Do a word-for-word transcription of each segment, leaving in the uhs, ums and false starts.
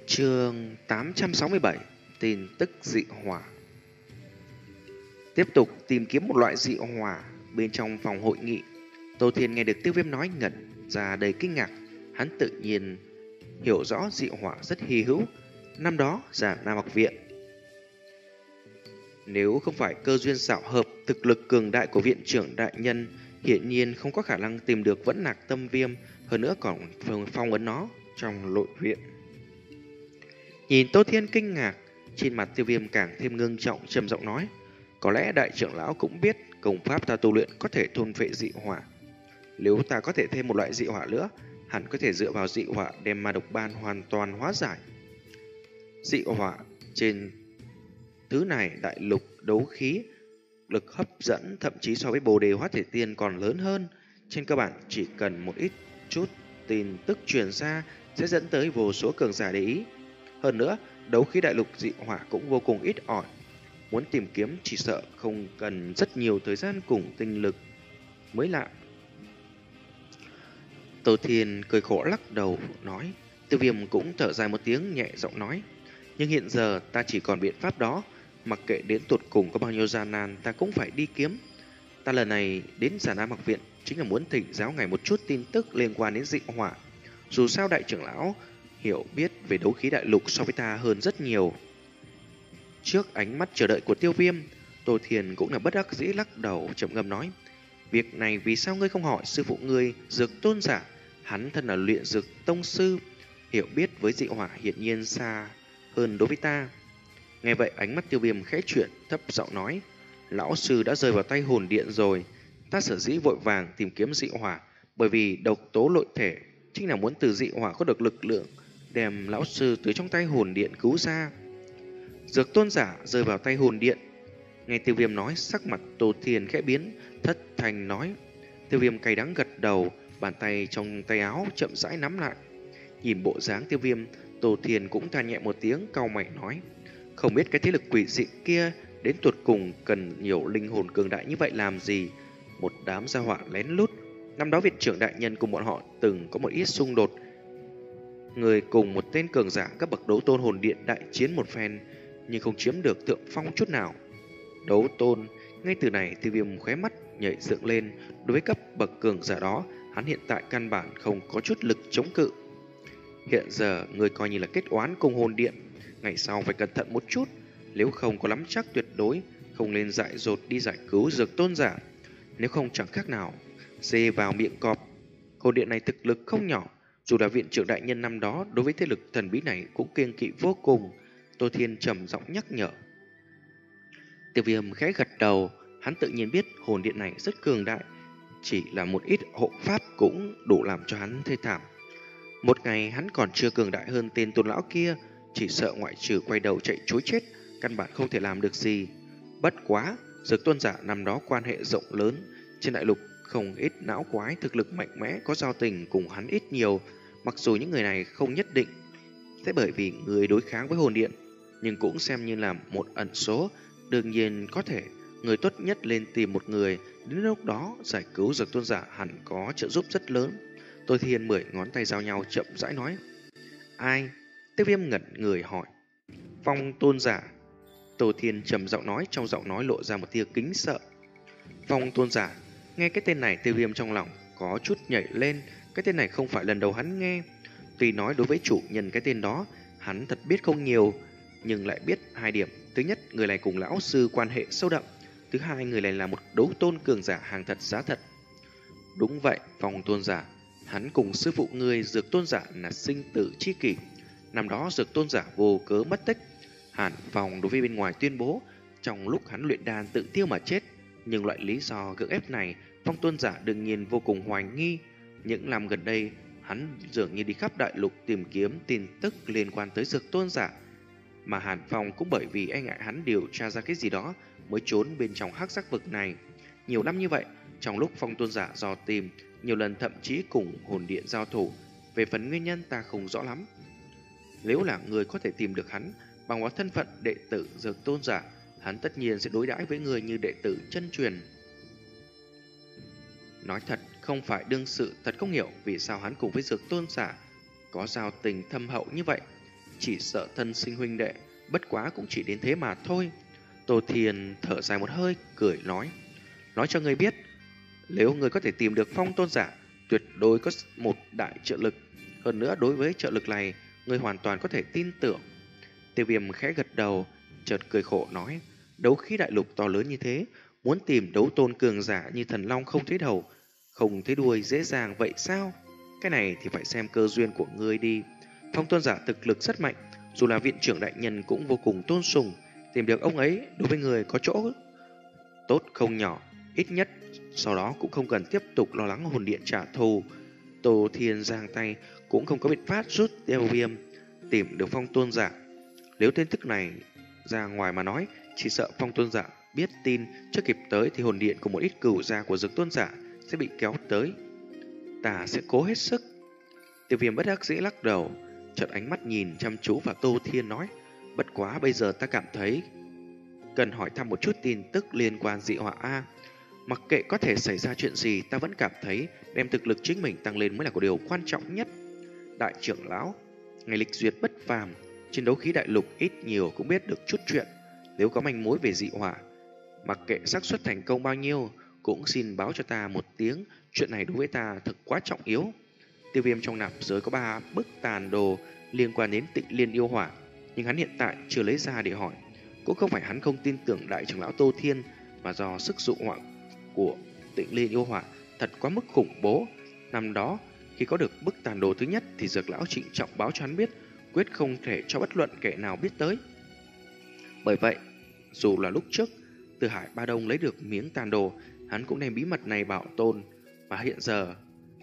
Chương tám trăm sáu mươi bảy. Tin tức dị hỏa. Tiếp tục tìm kiếm một loại dị hỏa. Bên trong phòng hội nghị, Tô Thiên nghe được Tiêu Viêm nói ngẩn ra đầy kinh ngạc. Hắn tự nhiên hiểu rõ dị hỏa rất hy hữu. Năm đó giả Nam học viện, nếu không phải cơ duyên xảo hợp, thực lực cường đại của viện trưởng đại nhân hiển nhiên không có khả năng tìm được vẫn nạc tâm viêm, hơn nữa còn phong ấn nó trong nội viện. Nhìn Tô Thiên kinh ngạc, trên mặt Tiêu Viêm càng thêm ngưng trọng, trầm giọng nói: có lẽ đại trưởng lão cũng biết công pháp ta tu luyện có thể thôn phệ dị hỏa. Nếu ta có thể thêm một loại dị hỏa nữa, hẳn có thể dựa vào dị hỏa đem ma độc ban hoàn toàn hóa giải. Dị hỏa trên thứ này đại lục đấu khí, lực hấp dẫn thậm chí so với Bồ Đề Hóa Thể Tiên còn lớn hơn. Trên cơ bản chỉ cần một ít chút tin tức truyền ra sẽ dẫn tới vô số cường giả để ý. Hơn nữa, đấu khí đại lục dị hỏa cũng vô cùng ít ỏi. Muốn tìm kiếm chỉ sợ không cần rất nhiều thời gian cùng tinh lực mới lạ. Tô Thiên cười khổ lắc đầu nói. Tiêu Viêm cũng thở dài một tiếng, nhẹ giọng nói: nhưng hiện giờ ta chỉ còn biện pháp đó. Mặc kệ đến tụt cùng có bao nhiêu gian nan, ta cũng phải đi kiếm. Ta lần này đến Giả Nam học viện chính là muốn thỉnh giáo ngài một chút tin tức liên quan đến dị hỏa. Dù sao đại trưởng lão hiểu biết về đấu khí đại lục so với ta hơn rất nhiều. Trước ánh mắt chờ đợi của Tiêu Viêm, Tô Thiên cũng là bất đắc dĩ lắc đầu, trầm ngâm nói: việc này vì sao ngươi không hỏi sư phụ ngươi, Dược Tôn giả? Hắn thân là luyện dược tông sư, hiểu biết với dị hỏa hiển nhiên xa hơn đối với ta. Nghe vậy ánh mắt Tiêu Viêm khẽ chuyển, thấp giọng nói: lão sư đã rơi vào tay hồn điện rồi. Ta sở dĩ vội vàng tìm kiếm dị hỏa bởi vì độc tố nội thể chính là muốn từ dị hỏa có được lực lượng đem lão sư từ trong tay hồn điện cứu ra. Dược Tôn giả rơi vào tay hồn điện. Nghe Tiêu Viêm nói, sắc mặt Tô Thiên khẽ biến, thất thanh nói. Tiêu Viêm cay đắng gật đầu, bàn tay trong tay áo chậm rãi nắm lại. Nhìn bộ dáng Tiêu Viêm, Tô Thiên cũng than nhẹ một tiếng, cau mày nói: không biết cái thế lực quỷ dị kia đến tuột cùng cần nhiều linh hồn cường đại như vậy làm gì? Một đám gia hỏa lén lút. Năm đó viện trưởng đại nhân cùng bọn họ từng có một ít xung đột. Người cùng một tên cường giả cấp bậc đấu tôn hồn điện đại chiến một phen, nhưng không chiếm được thượng phong chút nào. Đấu tôn, ngay từ này Tiêu Viêm khóe mắt nhảy dựng lên. Đối với cấp bậc cường giả đó, hắn hiện tại căn bản không có chút lực chống cự. Hiện giờ người coi như là kết oán cùng hồn điện, ngày sau phải cẩn thận một chút, nếu không có nắm chắc tuyệt đối không nên dại dột đi giải cứu Dược Tôn giả, nếu không chẳng khác nào dê vào miệng cọp. Hồn điện này thực lực không nhỏ, dù là viện trưởng đại nhân năm đó đối với thế lực thần bí này cũng kiêng kỵ vô cùng. Tô Thiên trầm giọng nhắc nhở. Tiêu Viêm khẽ gật đầu, hắn tự nhiên biết hồn điện này rất cường đại, chỉ là một ít hộ pháp cũng đủ làm cho hắn thê thảm. Một ngày hắn còn chưa cường đại hơn tên tôn lão kia, chỉ sợ ngoại trừ quay đầu chạy trối chết, căn bản không thể làm được gì. Bất quá, Dược Tôn giả năm đó quan hệ rộng lớn, trên đại lục không ít não quái thực lực mạnh mẽ có giao tình cùng hắn ít nhiều. Mặc dù những người này không nhất định sẽ bởi vì người đối kháng với hồn điện, nhưng cũng xem như là một ẩn số. Đương nhiên có thể người tốt nhất lên tìm một người, đến lúc đó giải cứu Dược Tôn giả hẳn có trợ giúp rất lớn. Tô Thiên mười ngón tay giao nhau chậm rãi nói. Ai? Tiêu Viêm ngẩn người hỏi. Phong Tôn giả. Tô Thiên trầm giọng nói, trong giọng nói lộ ra một tia kính sợ. Phong Tôn giả. Nghe cái tên này Tiêu Viêm trong lòng có chút nhảy lên. Cái tên này không phải lần đầu hắn nghe. Tuy nói đối với chủ nhân cái tên đó hắn thật biết không nhiều, nhưng lại biết hai điểm. Thứ nhất, người này cùng lão sư quan hệ sâu đậm. Thứ hai, người này là một đấu tôn cường giả hàng thật giá thật. Đúng vậy, Phong Tôn giả. Hắn cùng sư phụ ngươi Dược Tôn giả là sinh tử chi kỷ. Năm đó Dược Tôn giả vô cớ mất tích. Hàn Phong đối với bên ngoài tuyên bố trong lúc hắn luyện đan tự tiêu mà chết. Nhưng loại lý do gượng ép này Phong Tôn giả đương nhiên vô cùng hoài nghi. Những năm gần đây hắn dường như đi khắp đại lục tìm kiếm tin tức liên quan tới Dược Tôn giả. Mà Hàn Phong cũng bởi vì e ngại hắn điều tra ra cái gì đó mới trốn bên trong hắc sắc vực này. Nhiều năm như vậy, trong lúc Phong Tôn giả dò tìm, nhiều lần thậm chí cùng hồn điện giao thủ. Về phần nguyên nhân ta không rõ lắm. Nếu là người có thể tìm được hắn bằng vào thân phận đệ tử Dược Tôn giả, hắn tất nhiên sẽ đối đãi với người như đệ tử chân truyền. Nói thật, không phải đương sự thật không hiểu vì sao hắn cùng với Dược Tôn giả có giao tình thâm hậu như vậy. chỉ sợ thân sinh huynh đệ, bất quá cũng chỉ đến thế mà thôi. Tô Thiên thở dài một hơi, cười nói. Nói cho ngươi biết, nếu ngươi có thể tìm được phong tôn giả, tuyệt đối có một đại trợ lực. Hơn nữa đối với trợ lực này, ngươi hoàn toàn có thể tin tưởng. Tiêu Viêm khẽ gật đầu, chợt cười khổ nói. Đấu khí đại lục to lớn như thế, muốn tìm đấu tôn cường giả như thần long không thấy đầu, không thấy đuôi dễ dàng vậy sao? Cái này thì phải xem cơ duyên của ngươi đi. Phong tôn giả thực lực rất mạnh, dù là viện trưởng đại nhân cũng vô cùng tôn sùng. Tìm được ông ấy đối với người có chỗ tốt không nhỏ, ít nhất sau đó cũng không cần tiếp tục lo lắng hồn điện trả thù. Tô Thiên giang tay, cũng không có biện pháp rút Tiêu Viêm tìm được phong tôn giả. Nếu tin tức này ra ngoài mà nói, chỉ sợ phong tôn giả biết tin chưa kịp tới thì hồn điện của một ít cửu gia của Dực tôn giả sẽ bị kéo tới. Ta sẽ cố hết sức. Tiêu Viêm bất đắc dĩ lắc đầu, chợt ánh mắt nhìn chăm chú vào Tô Thiên nói. Bất quá bây giờ ta cảm thấy cần hỏi thăm một chút tin tức liên quan dị họa A. Mặc kệ có thể xảy ra chuyện gì, ta vẫn cảm thấy đem thực lực chính mình tăng lên mới là một điều quan trọng nhất. Đại trưởng lão, ngày lịch duyệt bất phàm, trên đấu khí đại lục ít nhiều cũng biết được chút chuyện. Nếu có manh mối về dị họa, mặc kệ xác suất thành công bao nhiêu, cũng xin báo cho ta một tiếng. Chuyện này đối với ta thật quá trọng yếu. Tiêu Viêm trong nạp giới có ba bức tàn đồ liên quan đến Tịnh Liên yêu hỏa, nhưng hắn hiện tại chưa lấy ra để hỏi. Cũng không phải hắn không tin tưởng đại trưởng lão Tô Thiên, mà do sức dụ họa của Tịnh Liên yêu hỏa thật quá mức khủng bố. Năm đó khi có được bức tàn đồ thứ nhất thì Dược lão trịnh trọng báo cho hắn biết, quyết không thể cho bất luận kẻ nào biết tới. Bởi vậy, dù là lúc trước Từ Hải Ba Đông lấy được miếng tàn đồ, hắn cũng đem bí mật này bảo tồn. Mà hiện giờ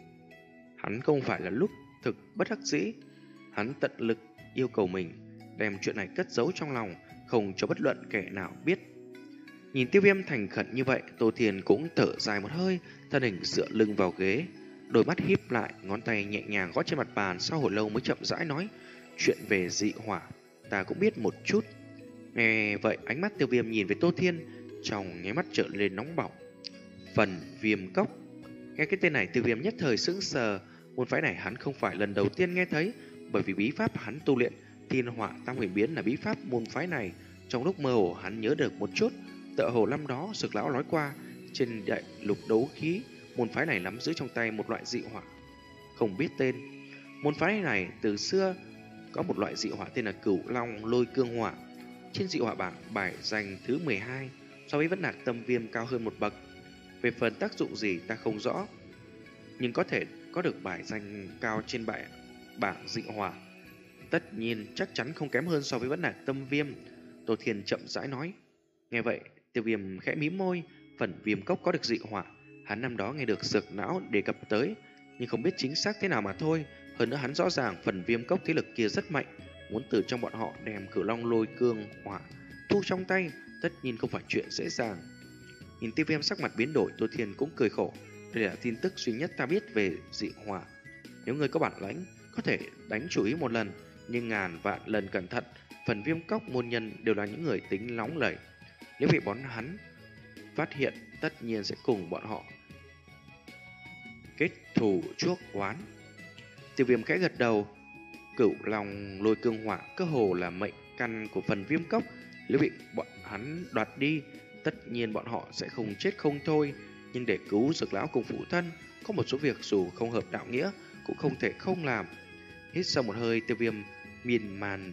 hắn không phải là lúc thực bất đắc dĩ, hắn tận lực yêu cầu mình đem chuyện này cất giấu trong lòng, không cho bất luận kẻ nào biết. Nhìn Tiêu Viêm thành khẩn như vậy, Tô Thiên cũng thở dài một hơi, thân hình dựa lưng vào ghế, đôi mắt híp lại, ngón tay nhẹ nhàng gõ trên mặt bàn. Sau hồi lâu mới chậm rãi nói, chuyện về dị hỏa ta cũng biết một chút. Nghe vậy, ánh mắt Tiêu Viêm nhìn về Tô Thiên, trong nháy mắt trở lên nóng bỏng. Phần Viêm Cốc. Nghe cái tên này, Tiêu Viêm nhất thời sững sờ. Môn phái này hắn không phải lần đầu tiên nghe thấy, bởi vì bí pháp hắn tu luyện Thiên Hỏa Tam Huyền Biến là bí pháp môn phái này. Trong lúc mơ hồ hắn nhớ được một chút, tựa hồ năm đó Dược lão nói qua, trên đại lục đấu khí, môn phái này nắm giữ trong tay một loại dị hỏa không biết tên. Môn phái này từ xưa có một loại dị hỏa tên là Cửu Long Lôi Cương Hỏa, trên dị hỏa bảng bài danh thứ mười hai, so với Vẫn Nạc Tâm Viêm cao hơn một bậc. Về phần tác dụng gì ta không rõ, nhưng có thể có được bài danh cao trên bài bảng dị hỏa, tất nhiên chắc chắn không kém hơn so với Vẫn Nạc Tâm Viêm. Tô Thiên chậm rãi nói. Nghe vậy, Tiêu Viêm khẽ mím môi. Phần Viêm Cốc có được dị hỏa, hắn năm đó nghe được Dược lão đề cập tới, nhưng không biết chính xác thế nào mà thôi. Hơn nữa hắn rõ ràng Phần Viêm Cốc thế lực kia rất mạnh, muốn từ trong bọn họ đem Cửu Long Lôi Cương Hỏa thu trong tay, tất nhiên không phải chuyện dễ dàng. Nhìn Tiêu Viêm sắc mặt biến đổi, Tô Thiên cũng cười khổ. Đây là tin tức duy nhất ta biết về dị hỏa. Nếu ngươi có bản lãnh, có thể đánh chủ ý một lần, nhưng ngàn vạn lần cẩn thận. Phần Viêm Cốc môn nhân đều là những người tính nóng lẩy, nếu bị bọn hắn phát hiện, tất nhiên sẽ cùng bọn họ kết thù chuốc oán. Tiêu Viêm khẽ gật đầu. Cửu Long Lôi Cương Hỏa cơ hồ là mệnh căn của Phần Viêm Cốc, nếu bị bọn hắn đoạt đi, tất nhiên bọn họ sẽ không chết không thôi. Nhưng để cứu Dược lão cùng phụ thân, có một số việc dù không hợp đạo nghĩa cũng không thể không làm. Hít sâu một hơi, Tiêu Viêm miên man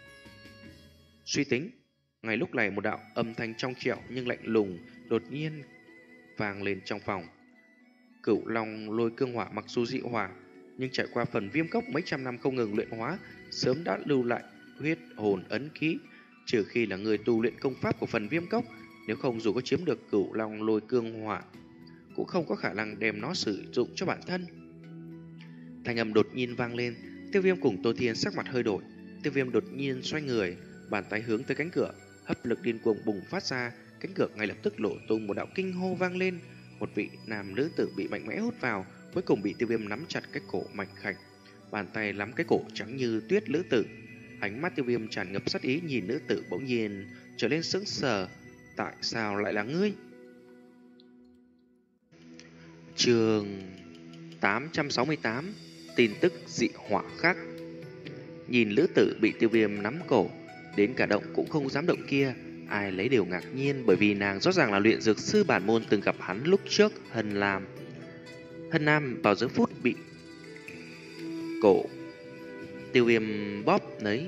suy tính. Ngay lúc này, một đạo âm thanh trong trẻo nhưng lạnh lùng đột nhiên vang lên trong phòng. Cửu Long Lôi Cương Hỏa mặc dù dị hỏa, nhưng trải qua Phần Viêm Cốc mấy trăm năm không ngừng luyện hóa, sớm đã lưu lại huyết hồn ấn ký. Trừ khi là người tu luyện công pháp của Phần Viêm Cốc, nếu không dù có chiếm được Cửu Long Lôi Cương Hỏa, cũng không có khả năng đem nó sử dụng cho bản thân. Thanh âm đột nhiên vang lên, Tiêu Viêm cùng Tô Thiên sắc mặt hơi đổi. Tiêu Viêm đột nhiên xoay người, bàn tay hướng tới cánh cửa, hấp lực điên cuồng bùng phát ra, cánh cửa ngay lập tức nổ tung, một đạo kinh hô vang lên. Một vị nam nữ tử bị mạnh mẽ hút vào, cuối cùng bị Tiêu Viêm nắm chặt cái cổ mảnh khảnh, bàn tay nắm cái cổ trắng như tuyết nữ tử. Ánh mắt Tiêu Viêm tràn ngập sát ý, nhìn nữ tử bỗng nhiên trở lên sững sờ. Tại sao lại là ngươi? Chương tám trăm sáu mươi tám. Tin tức dị hỏa khác. Nhìn lữ tử bị Tiêu Viêm nắm cổ, đến cả động cũng không dám động kia, ai lấy đều ngạc nhiên, bởi vì nàng rõ ràng là luyện dược sư bản môn từng gặp hắn lúc trước. Hân Lam Hân Nam vào giờ phút bị cổ Tiêu Viêm bóp lấy,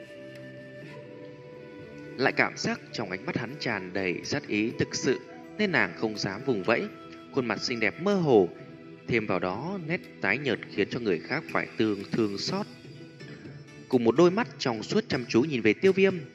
lại cảm giác trong ánh mắt hắn tràn đầy sát ý thực sự, nên nàng không dám vùng vẫy. Khuôn mặt xinh đẹp mơ hồ, thêm vào đó nét tái nhợt khiến cho người khác phải tương thương xót. Cùng một đôi mắt trong suốt chăm chú nhìn về Tiêu Viêm.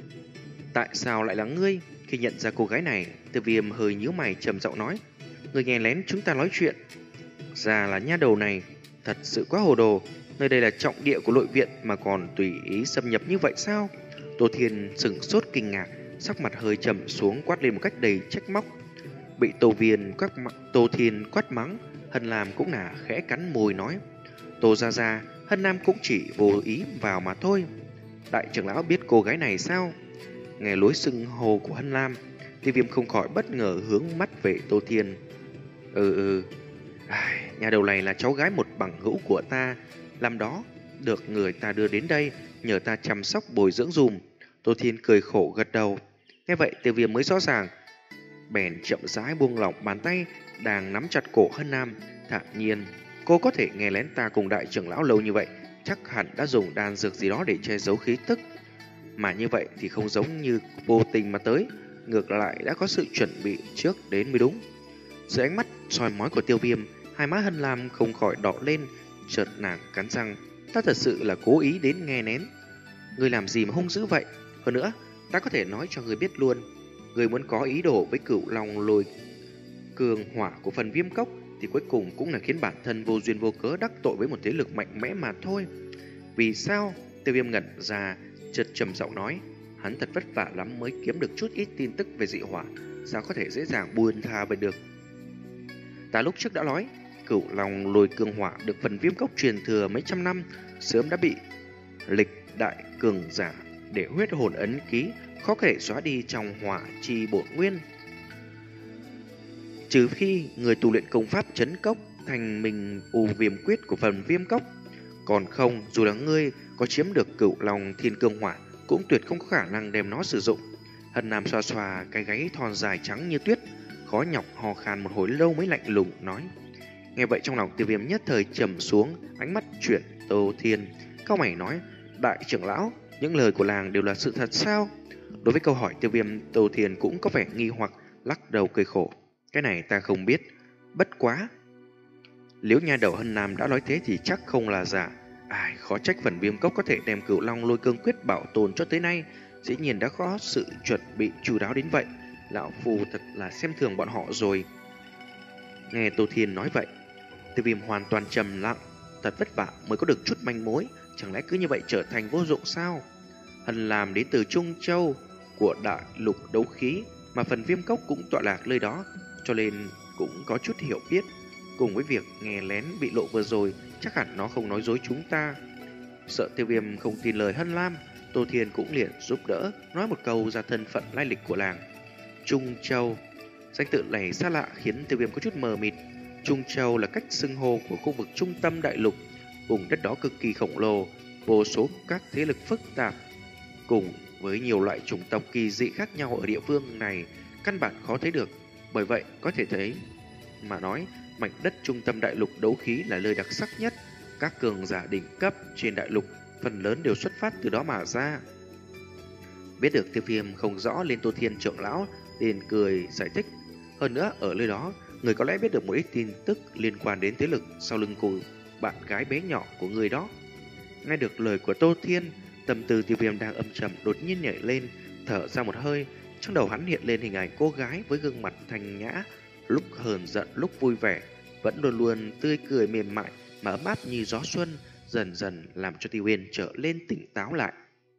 Tại sao lại là ngươi? Khi nhận ra cô gái này, Tiêu Viêm hơi nhíu mày trầm giọng nói: Ngươi nghe lén chúng ta nói chuyện. Già là nha đầu này, thật sự quá hồ đồ. Nơi đây là trọng địa của nội viện mà còn tùy ý xâm nhập như vậy sao? Tô Thiên sửng sốt kinh ngạc, sắc mặt hơi trầm xuống, quát lên một cách đầy trách móc. Bị Tô Viên quát mắng, Tô Thiên quát mắng, Hân Lam cũng là khẽ cắn môi nói: Tô gia gia, Hân Nam cũng chỉ vô ý vào mà thôi. Đại trưởng lão biết cô gái này sao? Nghe lối xưng hô của Hân Lam, Tiêu Viêm không khỏi bất ngờ hướng mắt về Tô Thiên. Ừ ừ, à, nhà đầu này là cháu gái một bằng hữu của ta, làm đó được người ta đưa đến đây, nhờ ta chăm sóc bồi dưỡng dùm. Tô Thiên cười khổ gật đầu. Nghe vậy Tiêu Viêm mới rõ ràng, bèn chậm rãi buông lỏng bàn tay đang nắm chặt cổ Hân Nam, thản nhiên: Cô có thể nghe lén ta cùng đại trưởng lão lâu như vậy, chắc hẳn đã dùng đan dược gì đó để che giấu khí tức. Mà như vậy thì không giống như vô tình mà tới, ngược lại đã có sự chuẩn bị trước đến mới đúng. Dưới ánh mắt soi mói của Tiêu Viêm, hai má Hân Lam không khỏi đỏ lên, chợt nàng cắn răng: Ta thật sự là cố ý đến nghe nén. Ngươi làm gì mà hung dữ vậy? Hơn nữa, ta có thể nói cho ngươi biết luôn, ngươi muốn có ý đồ với Cửu Long Lôi Cường Hỏa của phần Viêm Cốc thì cuối cùng cũng là khiến bản thân vô duyên vô cớ đắc tội với một thế lực mạnh mẽ mà thôi. Vì sao? Tiêu Viêm ngẩn ra, chợt trầm giọng nói: Hắn thật vất vả lắm mới kiếm được chút ít tin tức về dị hỏa, sao có thể dễ dàng buông tha về được? Ta lúc trước đã nói, Cửu Long Lôi Cường Hỏa được phần Viêm Cốc truyền thừa mấy trăm năm, sớm đã bị lịch đại cường giả để huyết hồn ấn ký, khó có thể xóa đi trong hỏa chi bổn nguyên. Trừ khi người tu luyện công pháp trấn cốc thành mình u viêm quyết của phần Viêm Cốc, còn không, dù là ngươi có chiếm được Cửu Long Thiên Cương Hỏa cũng tuyệt không có khả năng đem nó sử dụng. Hân Nam xoa xoa cái gáy thon dài trắng như tuyết, khó nhọc hò khan một hồi lâu mới lạnh lùng nói. Nghe vậy trong lòng Tiêu Viêm nhất thời trầm xuống, ánh mắt chuyển Tô Thiên, cau mày nói: Đại trưởng lão, những lời của làng đều là sự thật sao? Đối với câu hỏi Tiêu Viêm, Tô Thiên cũng có vẻ nghi hoặc, lắc đầu cười khổ: Cái này ta không biết, bất quá nếu nha đầu Hân Nam đã nói thế thì chắc không là giả. Ai, khó trách phần Viêm Cốc có thể đem Cửu Long Lôi Cương Quyết bảo tồn cho tới nay, dĩ nhiên đã có sự chuẩn bị chu đáo đến vậy. Lão phù thật là xem thường bọn họ rồi. Nghe Tô Thiên nói vậy, Tiêu Viêm hoàn toàn trầm lặng. Thật vất vả mới có được chút manh mối, chẳng lẽ cứ như vậy trở thành vô dụng sao? Hân Lam đến từ Trung Châu của đại lục đấu khí, mà phần Viêm Cốc cũng tọa lạc nơi đó, cho nên cũng có chút hiểu biết. Cùng với việc nghe lén bị lộ vừa rồi, chắc hẳn nó không nói dối chúng ta. Sợ Tiêu Viêm không tin lời Hân Lam, Tô Thiên cũng liền giúp đỡ, nói một câu ra thân phận lai lịch của làng. Trung Châu, danh tự này xa lạ khiến Tiêu Viêm có chút mờ mịt. Trung Châu là cách xưng hô của khu vực trung tâm đại lục, vùng đất đó cực kỳ khổng lồ, vô số các thế lực phức tạp, cùng với nhiều loại chủng tộc kỳ dị khác nhau ở địa phương này, căn bản khó thấy được. Bởi vậy có thể thấy mà nói, mảnh đất trung tâm đại lục đấu khí là nơi đặc sắc nhất. Các cường giả đỉnh cấp trên đại lục phần lớn đều xuất phát từ đó mà ra. Biết được Tiêu Viêm không rõ lên Tô Thiên trưởng lão liền cười giải thích: Hơn nữa ở nơi đó, người có lẽ biết được một ít tin tức liên quan đến thế lực sau lưng của bạn gái bé nhỏ của người đó. Nghe được lời của Tô Thiên, tâm tư Tiêu Viêm đang âm trầm đột nhiên nhảy lên, thở ra một hơi. Trong đầu hắn hiện lên hình ảnh cô gái với gương mặt thanh nhã, lúc hờn giận lúc vui vẻ, vẫn luôn luôn tươi cười mềm mại mà ấm áp như gió xuân, dần dần làm cho Tiêu Viêm trở lên tỉnh táo lại.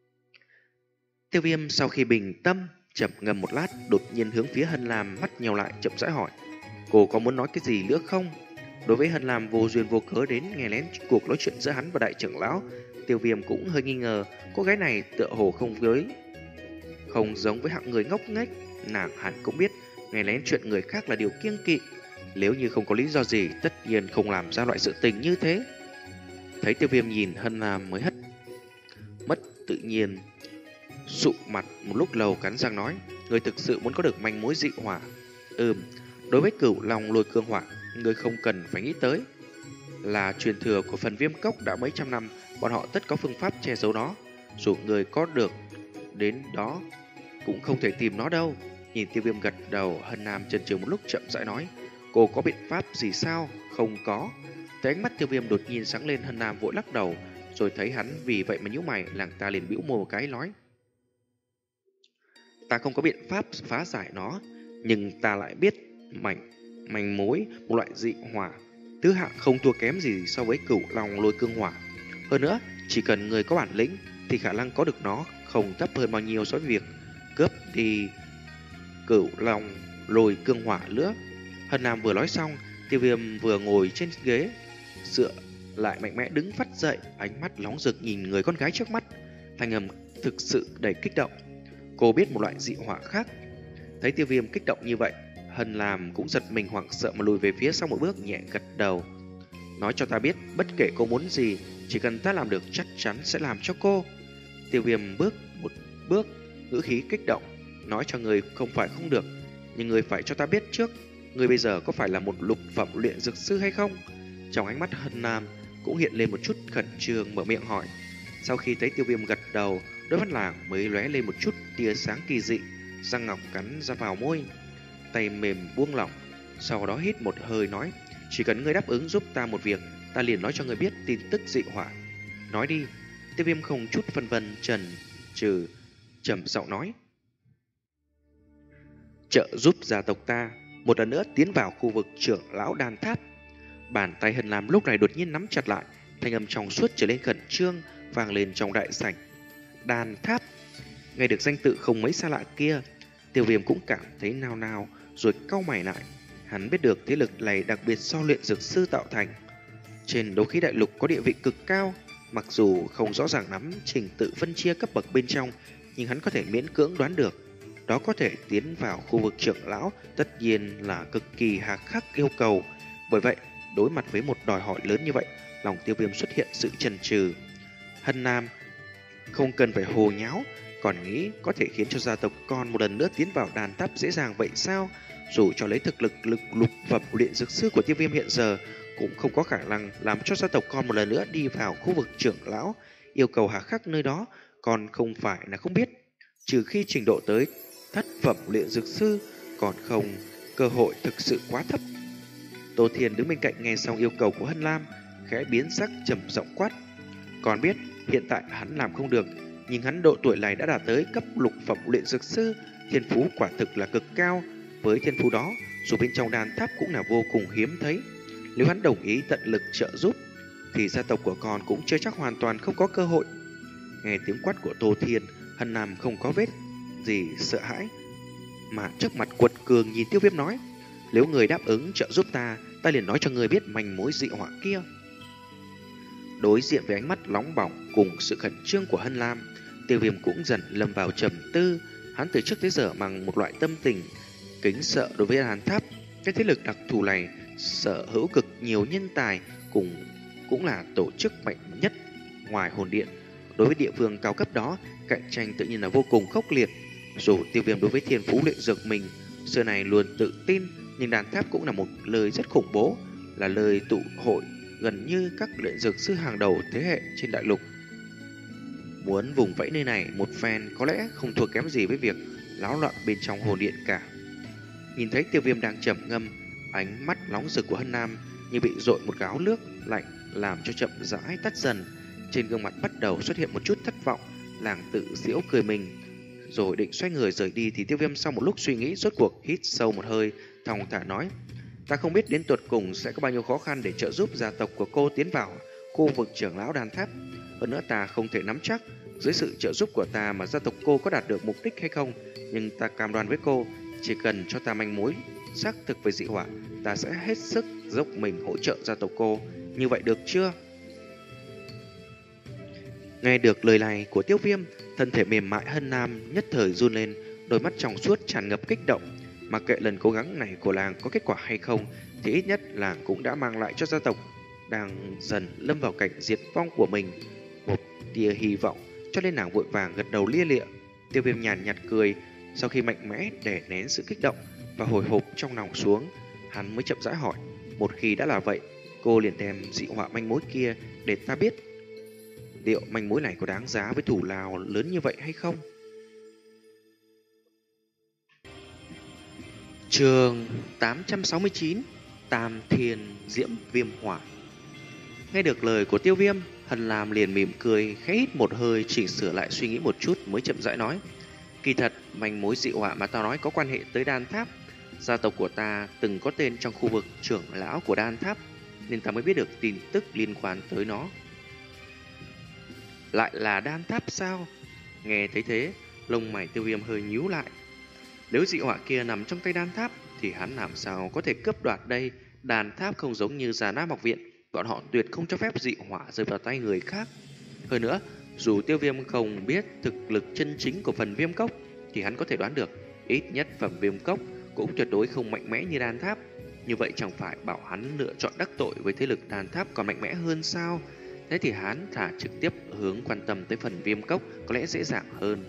Tiêu Viêm sau khi bình tâm, chậm ngâm một lát, đột nhiên hướng phía Hân Lam mắt nheo lại, chậm rãi hỏi: Cô có muốn nói cái gì nữa không? Đối với Hân Lam vô duyên vô cớ đến nghe lén cuộc nói chuyện giữa hắn và đại trưởng lão, Tiêu Viêm cũng hơi nghi ngờ. Cô gái này tựa hồ không với không giống với hạng người ngốc nghếch. Nàng hẳn cũng biết nghe lén chuyện người khác là điều kiêng kỵ, nếu như không có lý do gì tất nhiên không làm ra loại sự tình như thế. Thấy Tiêu Viêm nhìn Hân Lam mới hất tự nhiên sụ mặt một lúc lâu, cắn răng nói: người thực sự muốn có được manh mối dị hỏa? Ừm, đối với Cửu Long Lôi Cương Hỏa, người không cần phải nghĩ tới. Là truyền thừa của phần Viêm Cốc đã mấy trăm năm, bọn họ tất có phương pháp che giấu nó. Dù người có được đến đó cũng không thể tìm nó đâu. Nhìn Tiêu Viêm gật đầu, Hân Nam chần chừ một lúc chậm rãi nói: cô có biện pháp gì sao? Không có. Thấy ánh mắt Tiêu Viêm đột nhiên sáng lên, Hân Nam vội lắc đầu, rồi thấy hắn vì vậy mà nhíu mày, làng ta liền bĩu môi một cái nói: ta không có biện pháp phá giải nó, nhưng ta lại biết mảnh manh mối một loại dị hỏa thứ hạng không thua kém gì so với Cửu Long Lôi Cương Hỏa. Hơn nữa, chỉ cần người có bản lĩnh thì khả năng có được nó không thấp hơn bao nhiêu so với việc cướp đi Cửu Long Lôi Cương Hỏa nữa. Hân Nam vừa nói xong, Tiêu Viêm vừa ngồi trên ghế dựa lại mạnh mẽ đứng phắt dậy, ánh mắt nóng rực nhìn người con gái trước mắt, thanh âm thực sự đầy kích động. Cô biết một loại dị hỏa khác. Thấy Tiêu Viêm kích động như vậy, Hân Lam cũng giật mình hoảng sợ mà lùi về phía sau một bước, nhẹ gật đầu. Nói cho ta biết, bất kể cô muốn gì, chỉ cần ta làm được chắc chắn sẽ làm cho cô. Tiêu Viêm bước một bước, ngữ khí kích động. Nói cho người không phải không được, nhưng người phải cho ta biết trước, người bây giờ có phải là một lục phẩm luyện dược sư hay không? Trong ánh mắt Hân Lam cũng hiện lên một chút khẩn trương, mở miệng hỏi. Sau khi thấy Tiêu Viêm gật đầu, đôi mắt làng mới lóe lên một chút tia sáng kỳ dị, răng ngọc cắn ra vào môi, tay mềm buông lỏng, sau đó hít một hơi nói: chỉ cần ngươi đáp ứng giúp ta một việc, ta liền nói cho ngươi biết tin tức dị hỏa. Nói đi. Tiêu Viêm không chút phân vân chần chừ, trầm giọng nói: trợ giúp gia tộc ta một lần nữa tiến vào khu vực trưởng lão đan tháp. Bàn tay Hân Lam lúc này đột nhiên nắm chặt lại, thanh âm trong suốt trở lên khẩn trương, vang lên trong đại sảnh. Đan tháp. Nghe được danh tự không mấy xa lạ kia, Tiêu Viêm cũng cảm thấy nao nao, rồi cau mày lại. Hắn biết được thế lực này đặc biệt do luyện dược sư tạo thành, trên đấu khí đại lục có địa vị cực cao. Mặc dù không rõ ràng nắm trình tự phân chia cấp bậc bên trong, nhưng hắn có thể miễn cưỡng đoán được, đó có thể tiến vào khu vực trưởng lão tất nhiên là cực kỳ hà khắc yêu cầu. Bởi vậy, đối mặt với một đòi hỏi lớn như vậy, lòng Tiêu Viêm xuất hiện sự chần chừ. Hân Nam không cần phải hồ nháo, còn nghĩ có thể khiến cho gia tộc con một lần nữa tiến vào đàn tháp dễ dàng vậy sao? Dù cho lấy thực lực lực lục phẩm luyện dược sư của Tiêu Viêm hiện giờ, cũng không có khả năng làm cho gia tộc con một lần nữa đi vào khu vực trưởng lão. Yêu cầu hà khắc nơi đó còn không phải là không biết, trừ khi trình độ tới thất phẩm luyện dược sư, còn không, cơ hội thực sự quá thấp. Tô Thiên đứng bên cạnh nghe xong yêu cầu của Hân Lam, khẽ biến sắc trầm giọng quát: còn biết hiện tại hắn làm không được, nhưng hắn độ tuổi này đã đạt tới cấp lục phẩm luyện dược sư, thiên phú quả thực là cực cao. Với thiên phú đó, dù bên trong đàn tháp cũng là vô cùng hiếm thấy. Nếu hắn đồng ý tận lực trợ giúp, thì gia tộc của con cũng chưa chắc hoàn toàn không có cơ hội. Nghe tiếng quát của Tô Thiên, Hân Nam không có vết gì sợ hãi, mà trước mặt quật cường nhìn Tiêu Viêm nói: nếu người đáp ứng trợ giúp ta, ta liền nói cho người biết manh mối dị hỏa kia. Đối diện với ánh mắt nóng bỏng cùng sự khẩn trương của Hân Lam, Tiêu Viêm cũng dần lâm vào trầm tư. Hắn từ trước tới giờ bằng một loại tâm tình kính sợ đối với đàn tháp. Cái thế lực đặc thù này sở hữu cực nhiều nhân tài, cùng cũng là tổ chức mạnh nhất ngoài hồn điện. Đối với địa phương cao cấp đó, cạnh tranh tự nhiên là vô cùng khốc liệt. Dù Tiêu Viêm đối với thiên phú luyện dược mình xưa này luôn tự tin, nhưng đàn tháp cũng là một lời rất khủng bố, là lời tụ hội gần như các luyện dược sư hàng đầu thế hệ trên đại lục. Muốn vùng vẫy nơi này một phen có lẽ không thua kém gì với việc náo loạn bên trong hồn điện cả. Nhìn thấy Tiêu Viêm đang trầm ngâm, ánh mắt nóng rực của Hân Nam như bị dội một gáo nước lạnh làm cho chậm rãi tắt dần. Trên gương mặt bắt đầu xuất hiện một chút thất vọng, làng tự giễu cười mình, rồi định xoay người rời đi thì Tiêu Viêm sau một lúc suy nghĩ rốt cuộc hít sâu một hơi, thong thả nói: ta không biết đến tuột cùng sẽ có bao nhiêu khó khăn để trợ giúp gia tộc của cô tiến vào khu vực trưởng lão đàn tháp. Hơn nữa ta không thể nắm chắc dưới sự trợ giúp của ta mà gia tộc cô có đạt được mục đích hay không, nhưng ta cam đoan với cô, chỉ cần cho ta manh mối xác thực về dị hỏa, ta sẽ hết sức dốc mình hỗ trợ gia tộc cô. Như vậy được chưa? Nghe được lời này của Tiêu Viêm, thân thể mềm mại Hân Nam nhất thời run lên, đôi mắt trong suốt tràn ngập kích động. Mặc kệ lần cố gắng này của làng có kết quả hay không, thì ít nhất làng cũng đã mang lại cho gia tộc đang dần lâm vào cảnh diệt vong của mình một tia hy vọng. cho nên nàng vội vàng gật đầu lia lịa. Tiêu Viêm nhàn nhạt cười, sau khi mạnh mẽ đè nén sự kích động và hồi hộp trong lòng xuống, hắn mới chậm rãi hỏi, một khi đã là vậy, cô liền đem dị họa manh mối kia để ta biết, liệu manh mối này có đáng giá với thủ lao lớn như vậy hay không? Chương tám trăm sáu mươi chín, Tam Thiên Diễm Viêm Hỏa. Nghe được lời của Tiêu Viêm, Hân Lam liền mỉm cười, khẽ hít một hơi, chỉnh sửa lại suy nghĩ một chút mới chậm rãi nói, kỳ thật manh mối dị họa mà tao nói có quan hệ tới Đan Tháp. Gia tộc của ta từng có tên trong khu vực trưởng lão của Đan Tháp, nên ta mới biết được tin tức liên quan tới nó. Lại là Đan Tháp sao? Nghe thấy thế, lông mày Tiêu Viêm hơi nhíu lại. Nếu dị họa kia nằm trong tay Đan Tháp thì hắn làm sao có thể cướp đoạt đây? Đan Tháp không giống như Già Nam Học Viện, bọn họ tuyệt không cho phép dị họa rơi vào tay người khác. Hơn nữa, dù Tiêu Viêm không biết thực lực chân chính của phần viêm cốc, thì hắn có thể đoán được ít nhất phần viêm cốc cũng tuyệt đối không mạnh mẽ như Đan Tháp. Như vậy chẳng phải bảo hắn lựa chọn đắc tội với thế lực Đan Tháp còn mạnh mẽ hơn sao? Thế thì hắn thả trực tiếp hướng quan tâm tới phần viêm cốc có lẽ dễ dàng hơn.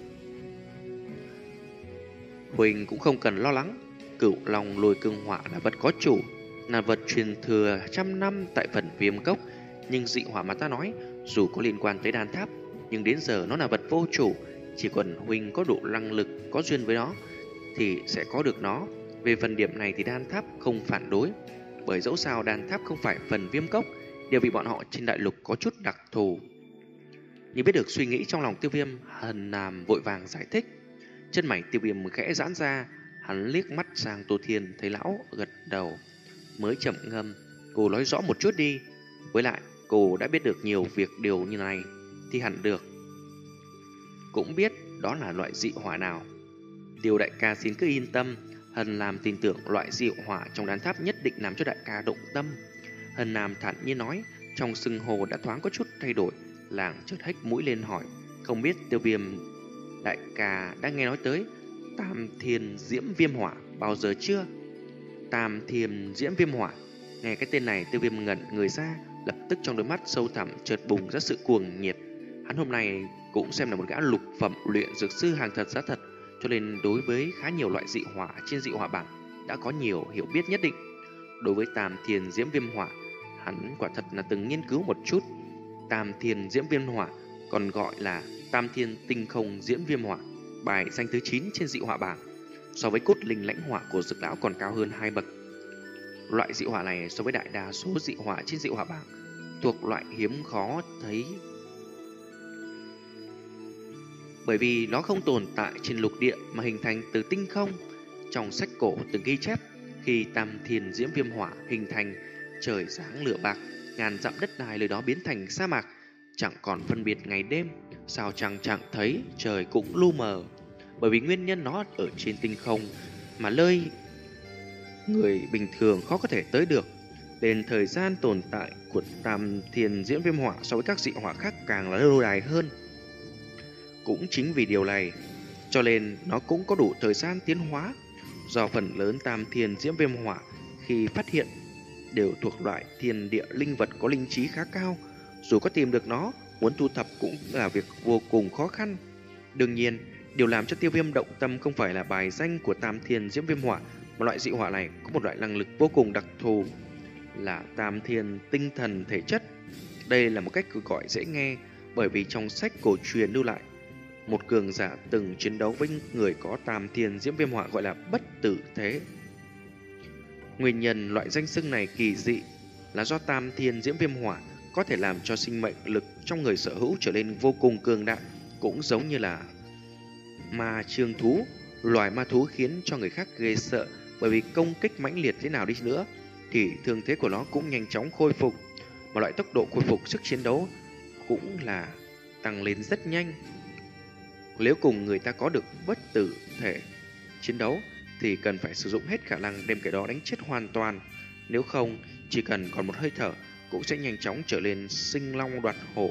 Huỳnh cũng không cần lo lắng, Cửu Long Lôi Cương Hỏa là vật có chủ, là vật truyền thừa trăm năm tại phần viêm cốc. Nhưng dị hỏa mà ta nói, dù có liên quan tới Đan Tháp, nhưng đến giờ nó là vật vô chủ. Chỉ cần Huỳnh có đủ năng lực, có duyên với nó, thì sẽ có được nó. Về phần điểm này thì Đan Tháp không phản đối, bởi dẫu sao Đan Tháp không phải phần viêm cốc, đều bị bọn họ trên đại lục có chút đặc thù. Nhưng biết được suy nghĩ trong lòng Tiêu Viêm, Hân Lam vội vàng giải thích. Chân mày Tiêu Viêm khẽ giãn ra, hắn liếc mắt sang Tô Thiên, thấy lão gật đầu, mới chậm ngâm, cô nói rõ một chút đi. Với lại, cô đã biết được nhiều việc điều như này, thì hẳn được cũng biết đó là loại dị hỏa nào. Điều đại ca xin cứ yên tâm, Hân Lam tin tưởng loại dị hỏa trong Đan Tháp nhất định làm cho đại ca động tâm. Hân Lam thản nhiên nói, trong sừng hồ đã thoáng có chút thay đổi. Làng chợt hếch mũi lên hỏi, không biết Tiêu Viêm đại ca đã nghe nói tới Tam Thiên Diễm Viêm Hỏa bao giờ chưa? Tam Thiên Diễm Viêm Hỏa. Nghe cái tên này, Tiêu Viêm ngẩn người ra, lập tức trong đôi mắt sâu thẳm chợt bùng ra sự cuồng nhiệt. Hắn hôm nay cũng xem là một gã lục phẩm luyện dược sư hàng thật giá thật, cho nên đối với khá nhiều loại dị hỏa trên dị hỏa bảng đã có nhiều hiểu biết nhất định. Đối với Tam Thiên Diễm Viêm Hỏa, hắn quả thật là từng nghiên cứu một chút. Tam Thiên Diễm Viêm Hỏa còn gọi là Tam Thiên Tinh Không Diễm Viêm Hỏa, bài danh thứ chín trên dị hỏa bảng, so với cốt linh lãnh hỏa của dược lão còn cao hơn hai bậc. Loại dị hỏa này so với đại đa số dị hỏa trên dị hỏa bảng thuộc loại hiếm khó thấy, bởi vì nó không tồn tại trên lục địa mà hình thành từ tinh không. Trong sách cổ từng ghi chép, khi Tam Thiên Diễm Viêm Hỏa hình thành, trời sáng lửa bạc, ngàn dặm đất đai nơi đó biến thành sa mạc, chẳng còn phân biệt ngày đêm, sao chẳng chẳng thấy, trời cũng lu mờ. Bởi vì nguyên nhân nó ở trên tinh không, mà nơi người bình thường khó có thể tới được, nên thời gian tồn tại của Tam Thiên Diễm Viêm Hỏa so với các dị hỏa khác càng là lâu dài hơn. Cũng chính vì điều này, cho nên nó cũng có đủ thời gian tiến hóa. Do phần lớn Tam Thiên Diễm Viêm Hỏa khi phát hiện đều thuộc loại thiên địa linh vật có linh trí khá cao, dù có tìm được nó, muốn thu thập cũng là việc vô cùng khó khăn. Đương nhiên, điều làm cho Tiêu Viêm động tâm không phải là bài danh của Tam Thiên Diễm Viêm Hỏa, mà loại dị hỏa này có một loại năng lực vô cùng đặc thù, là Tam Thiên Tinh Thần Thể Chất. Đây là một cách gọi dễ nghe, bởi vì trong sách cổ truyền lưu lại, một cường giả từng chiến đấu với người có Tam Thiên Diễm Viêm Hỏa gọi là bất tử thế. Nguyên nhân loại danh xưng này kỳ dị là do Tam Thiên Diễm Viêm Hỏa có thể làm cho sinh mệnh lực trong người sở hữu trở nên vô cùng cường đại, cũng giống như là ma trương thú, loài ma thú khiến cho người khác ghê sợ, bởi vì công kích mãnh liệt thế nào đi nữa thì thương thế của nó cũng nhanh chóng khôi phục, mà loại tốc độ khôi phục sức chiến đấu cũng là tăng lên rất nhanh. Nếu cùng người ta có được bất tử thể chiến đấu thì cần phải sử dụng hết khả năng đem cái đó đánh chết hoàn toàn. Nếu không, chỉ cần còn một hơi thở cũng sẽ nhanh chóng trở lên sinh long đoạt hổ.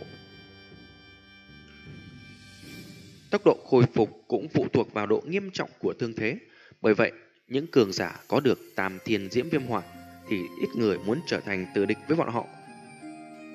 Tốc độ khôi phục cũng phụ thuộc vào độ nghiêm trọng của thương thế. Bởi vậy, những cường giả có được Tam Thiên Diễm Viêm Hỏa thì ít người muốn trở thành tử địch với bọn họ.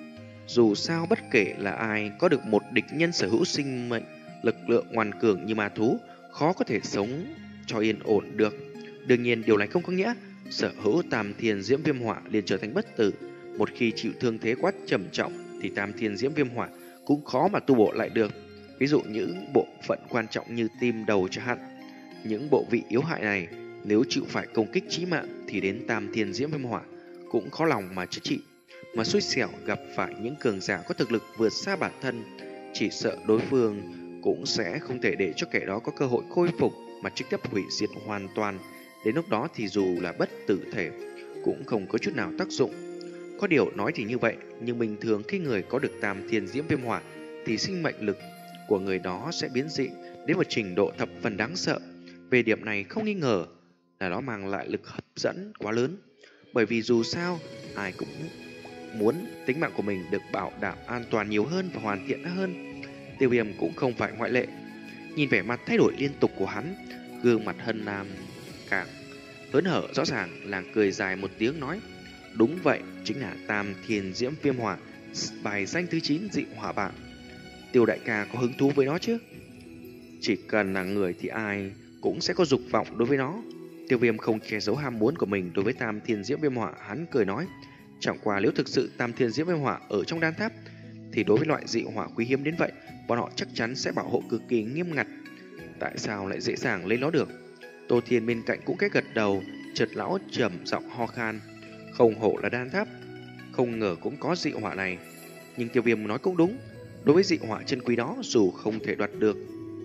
Dù sao bất kể là ai có được một địch nhân sở hữu sinh mệnh, lực lượng ngoan cường như ma thú, khó có thể sống cho yên ổn được. Đương nhiên điều này không có nghĩa sở hữu Tam Thiên Diễm Viêm Hỏa liền trở thành bất tử. Một khi chịu thương thế quá trầm trọng thì Tam Thiên Diễm Viêm Hỏa cũng khó mà tu bổ lại được. Ví dụ những bộ phận quan trọng như tim đầu chẳng hạn. Những bộ vị yếu hại này nếu chịu phải công kích chí mạng thì đến Tam Thiên Diễm Viêm Hỏa cũng khó lòng mà chữa trị. Mà xui xẻo gặp phải những cường giả có thực lực vượt xa bản thân, chỉ sợ đối phương cũng sẽ không thể để cho kẻ đó có cơ hội khôi phục mà trực tiếp hủy diệt hoàn toàn. Đến lúc đó thì dù là bất tử thể cũng không có chút nào tác dụng. Có điều nói thì như vậy, nhưng bình thường khi người có được Tam Thiên Diễm Viêm Hỏa thì sinh mệnh lực của người đó sẽ biến dị đến một trình độ thập phần đáng sợ. Về điểm này không nghi ngờ là nó mang lại lực hấp dẫn quá lớn. Bởi vì dù sao ai cũng muốn tính mạng của mình được bảo đảm an toàn nhiều hơn và hoàn thiện hơn. Tiêu Viêm cũng không phải ngoại lệ. Nhìn vẻ mặt thay đổi liên tục của hắn, gương mặt Hân Nam càng hớn hở rõ ràng, làng cười dài một tiếng nói: đúng vậy, chính là Tam Thiên Diễm Viêm Hỏa, bài danh thứ chín dị hỏa bảng. Tiêu đại ca có hứng thú với nó chứ? Chỉ cần là người thì ai cũng sẽ có dục vọng đối với nó. Tiêu Viêm không che giấu ham muốn của mình đối với Tam Thiên Diễm Viêm Hỏa, hắn cười nói: chẳng qua nếu thực sự Tam Thiên Diễm Viêm Hỏa ở trong đan tháp thì đối với loại dị hỏa quý hiếm đến vậy, bọn họ chắc chắn sẽ bảo hộ cực kỳ nghiêm ngặt. Tại sao lại dễ dàng lấy nó được? Tô Thiên bên cạnh cũng cái gật đầu, chợt lão trầm giọng ho khan: không hổ là đan tháp, không ngờ cũng có dị hỏa này. Nhưng Tiêu Viêm nói cũng đúng, đối với dị hỏa chân quý đó dù không thể đoạt được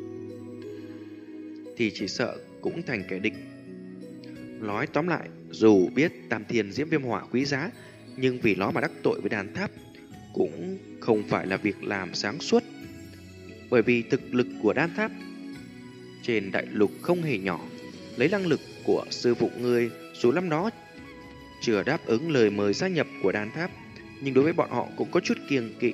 thì chỉ sợ cũng thành kẻ địch. Nói tóm lại, dù biết Tam Thiên Diễm Viêm Hỏa quý giá, nhưng vì nó mà đắc tội với đan tháp cũng không phải là việc làm sáng suốt. Bởi vì thực lực của đan tháp trên đại lục không hề nhỏ. Lấy năng lực của sư phụ ngươi, dù năm đó chưa đáp ứng lời mời gia nhập của đan tháp, nhưng đối với bọn họ cũng có chút kiêng kỵ.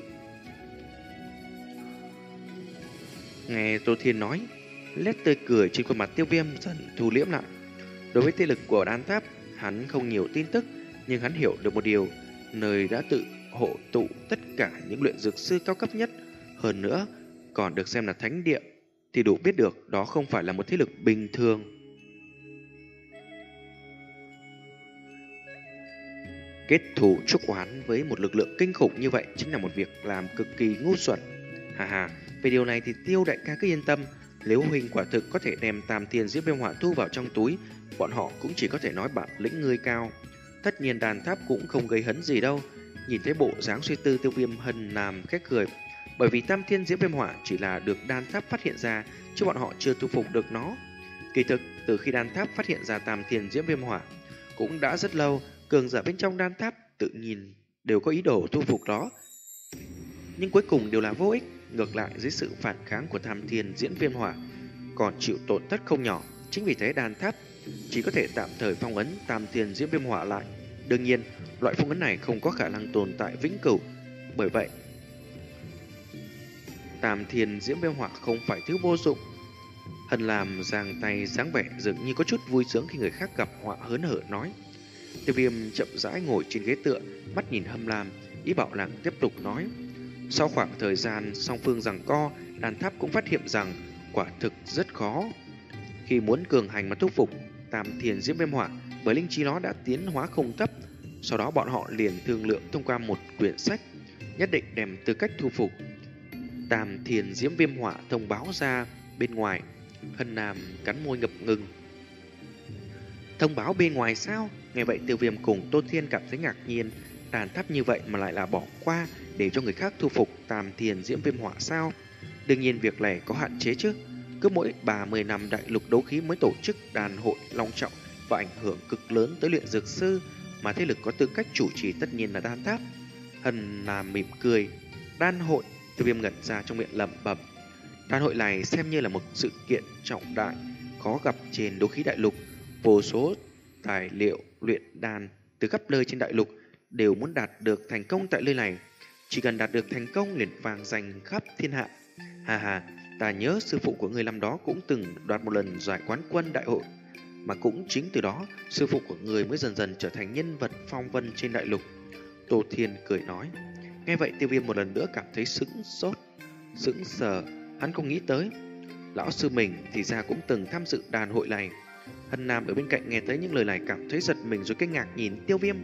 Nghe Tô Thiên nói, nét tươi cười trên khuôn mặt Tiêu Viêm dần thu liễm lại. Đối với thế lực của đan tháp, hắn không nhiều tin tức, nhưng hắn hiểu được một điều: nơi đã tự hộ tụ tất cả những luyện dược sư cao cấp nhất, hơn nữa còn được xem là thánh địa, thì đủ biết được đó không phải là một thế lực bình thường. Kết thù chuốc oán với một lực lượng kinh khủng như vậy chính là một việc làm cực kỳ ngu xuẩn. Hà hà, về điều này thì Tiêu đại ca cứ yên tâm, nếu huynh quả thực có thể đem Tam Thiên Diễm Viêm Hỏa thu vào trong túi, bọn họ cũng chỉ có thể nói bản lĩnh ngươi cao. Tất nhiên đàn tháp cũng không gây hấn gì đâu. Nhìn thấy bộ dáng suy tư, Tiêu Viêm hân làm khét cười. Bởi vì Tam Thiên Diễm Viêm Hỏa chỉ là được đan tháp phát hiện ra, chứ bọn họ chưa thu phục được nó. Kỳ thực, từ khi đan tháp phát hiện ra Tam Thiên Diễm Viêm Hỏa cũng đã rất lâu, cường giả bên trong đan tháp tự nhìn đều có ý đồ thu phục nó, nhưng cuối cùng đều là vô ích. Ngược lại, dưới sự phản kháng của Tam Thiên Diễm Viêm Hỏa còn chịu tổn thất không nhỏ. Chính vì thế đan tháp chỉ có thể tạm thời phong ấn Tam Thiên Diễm Viêm Hỏa lại. Đương nhiên, loại phong ấn này không có khả năng tồn tại vĩnh cửu. Bởi vậy, Tam Thiên Diễm Viêm Hỏa không phải thứ vô dụng. Hân làm giang tay dáng vẻ dường như có chút vui sướng khi người khác gặp họa, hớn hở nói. Tiêu Viêm chậm rãi ngồi trên ghế tựa, mắt nhìn Hâm Lam, ý bảo nàng tiếp tục nói. Sau khoảng thời gian song phương giằng co, đan tháp cũng phát hiện rằng quả thực rất khó. Khi muốn cường hành mà thúc phục Tam Thiên Diễm Viêm Hỏa, bởi linh trí nó đã tiến hóa không thấp. Sau đó bọn họ liền thương lượng thông qua một quyển sách, nhất định đem tư cách thu phục Tam Thiên Diễm Viêm Hỏa thông báo ra bên ngoài. Hân Nam cắn môi ngập ngừng. Thông báo bên ngoài sao? Nghe vậy Tiêu Viêm cùng Tô Thiên cảm thấy ngạc nhiên. Đàn tháp như vậy mà lại là bỏ qua để cho người khác thu phục Tam Thiên Diễm Viêm Hỏa sao? Đương nhiên việc này có hạn chế chứ. Cứ mỗi ba mươi năm đại lục đấu khí mới tổ chức đàn hội long trọng và ảnh hưởng cực lớn tới luyện dược sư, mà thế lực có tư cách chủ trì tất nhiên là đan tháp. Hân Nam mỉm cười. Đan hội? Tiêu Viêm ngẩn ra trong miệng lẩm bẩm. Đan hội này xem như là một sự kiện trọng đại khó gặp trên đấu khí đại lục. Vô số tài liệu luyện đan từ khắp nơi trên đại lục đều muốn đạt được thành công tại nơi này. Chỉ cần đạt được thành công liền vang danh khắp thiên hạ. Hà hà, ta nhớ sư phụ của người năm đó cũng từng đoạt một lần giải quán quân đại hội, mà cũng chính từ đó sư phụ của người mới dần dần trở thành nhân vật phong vân trên đại lục. Tô Thiên cười nói. Nghe vậy Tiêu Viêm một lần nữa cảm thấy sững sốt, sững sờ. Hắn không nghĩ tới lão sư mình thì ra cũng từng tham dự đàn hội này. Hân Nam ở bên cạnh nghe thấy những lời này cảm thấy giật mình rồi kinh ngạc nhìn Tiêu Viêm.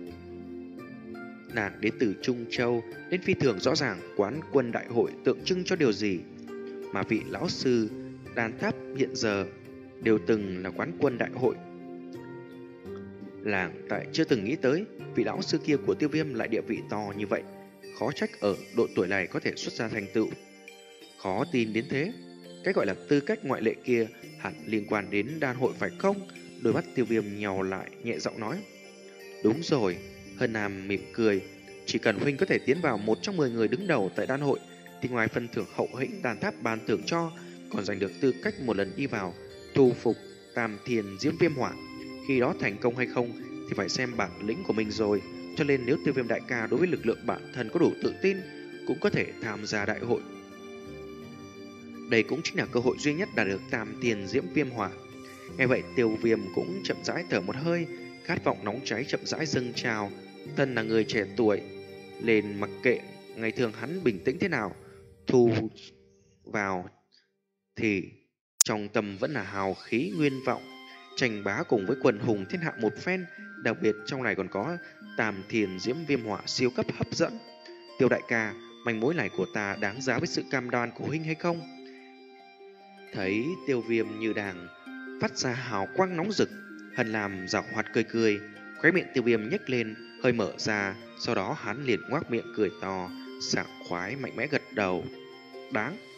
Nàng đến từ Trung Châu, đến phi thường rõ ràng quán quân đại hội tượng trưng cho điều gì, mà vị lão sư đàn tháp hiện giờ đều từng là quán quân đại hội. Làng tại chưa từng nghĩ tới vị lão sư kia của Tiêu Viêm lại địa vị to như vậy, khó trách ở độ tuổi này có thể xuất ra thành tựu. Khó tin đến thế. Cái gọi là tư cách ngoại lệ kia hẳn liên quan đến đan hội phải không? Đôi mắt Tiêu Viêm nhào lại, nhẹ giọng nói. Đúng rồi. Hân Nam mỉm cười. Chỉ cần huynh có thể tiến vào một trong mười người đứng đầu tại đan hội, thì ngoài phần thưởng hậu hĩnh đàn tháp ban thưởng cho, còn giành được tư cách một lần đi vào thu phục Tam Thiên Diễm Viêm Hỏa. Khi đó thành công hay không thì phải xem bản lĩnh của mình rồi. Cho nên nếu Tiêu Viêm đại ca đối với lực lượng bản thân có đủ tự tin, cũng có thể tham gia đại hội. Đây cũng chính là cơ hội duy nhất đạt được Tam Thiên Diễm Viêm Hỏa. Nghe vậy Tiêu Viêm cũng chậm rãi thở một hơi, khát vọng nóng cháy chậm rãi dâng trào. Thân là người trẻ tuổi, lên mặc kệ ngày thường hắn bình tĩnh thế nào, thu vào thì trong tâm vẫn là hào khí nguyên vọng, tranh bá cùng với quần hùng thiên hạ một phen. Đặc biệt trong này còn có Tam Thiên Diễm Viêm Hỏa siêu cấp hấp dẫn. Tiêu đại ca, manh mối này của ta đáng giá với sự cam đoan của huynh hay không? Thấy Tiêu Viêm như đang phát ra hào quang nóng rực, Hân làm giảo hoạt cười cười, khóe miệng Tiêu Viêm nhếch lên hơi mở ra, sau đó hắn liền ngoác miệng cười to, sảng khoái mạnh mẽ gật đầu. Đáng